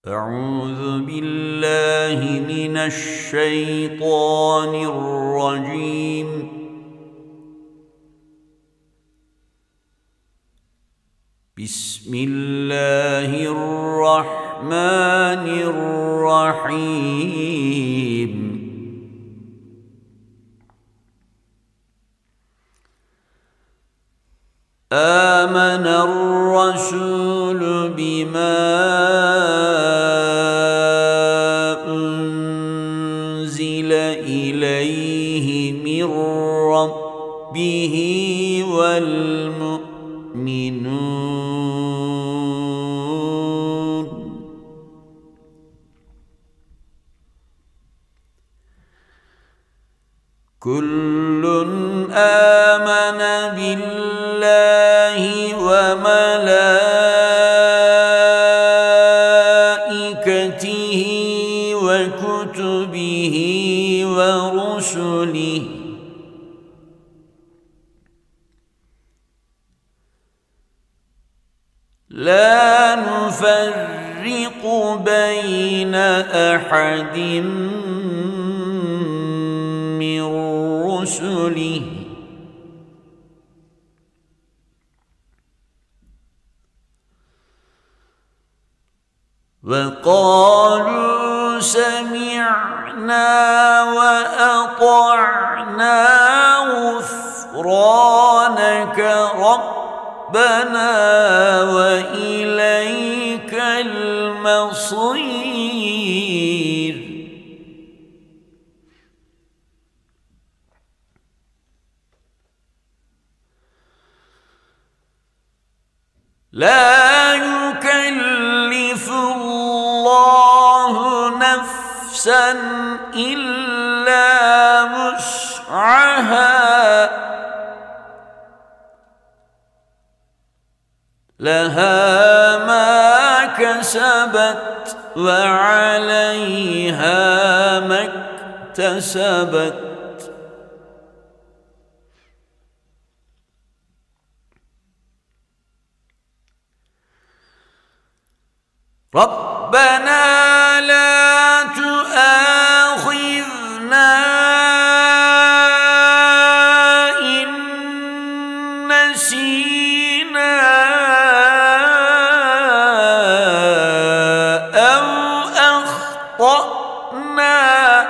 أعوذ بالله من الشيطان الرجيم. بسم الله الرحمن الرحيم. آمن الرسول بما أنزل إليه من ربه والمؤمنون كل آمن بالله وملائكته وكتبه ورسله لا نفرق بين أحد من رسله وقالوا سمعنا وأطعنا غفرانك ربنا وإليك المصير. لا يكلف الله نفسا إلا وسعها لها ما كسبت وعليها ما اكتسبت. ربنا لا تؤاخذنا إن نسينا أو أخطأنا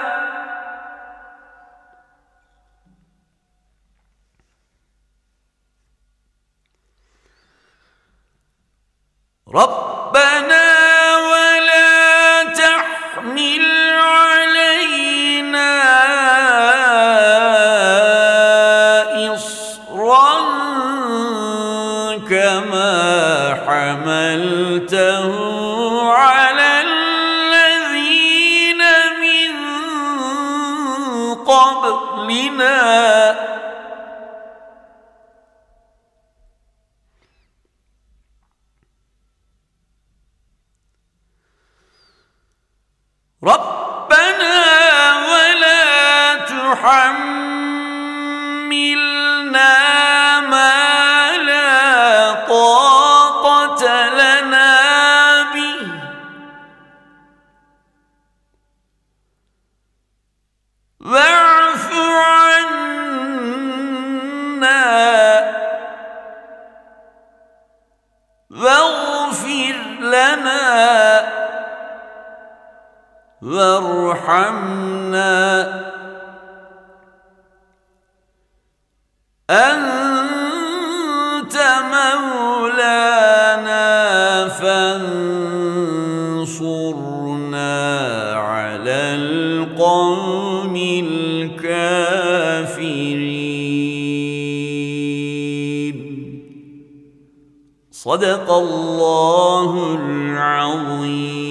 ربنا تحمل علينا إصرا كما حملته على الذين من قبلنا ربنا ولا تحملنا ما لا طاقة لنا به واعف عنا واغفر لنا وارحمنا أنت مولانا فانصرنا على القوم الكافرين. صدق الله العظيم.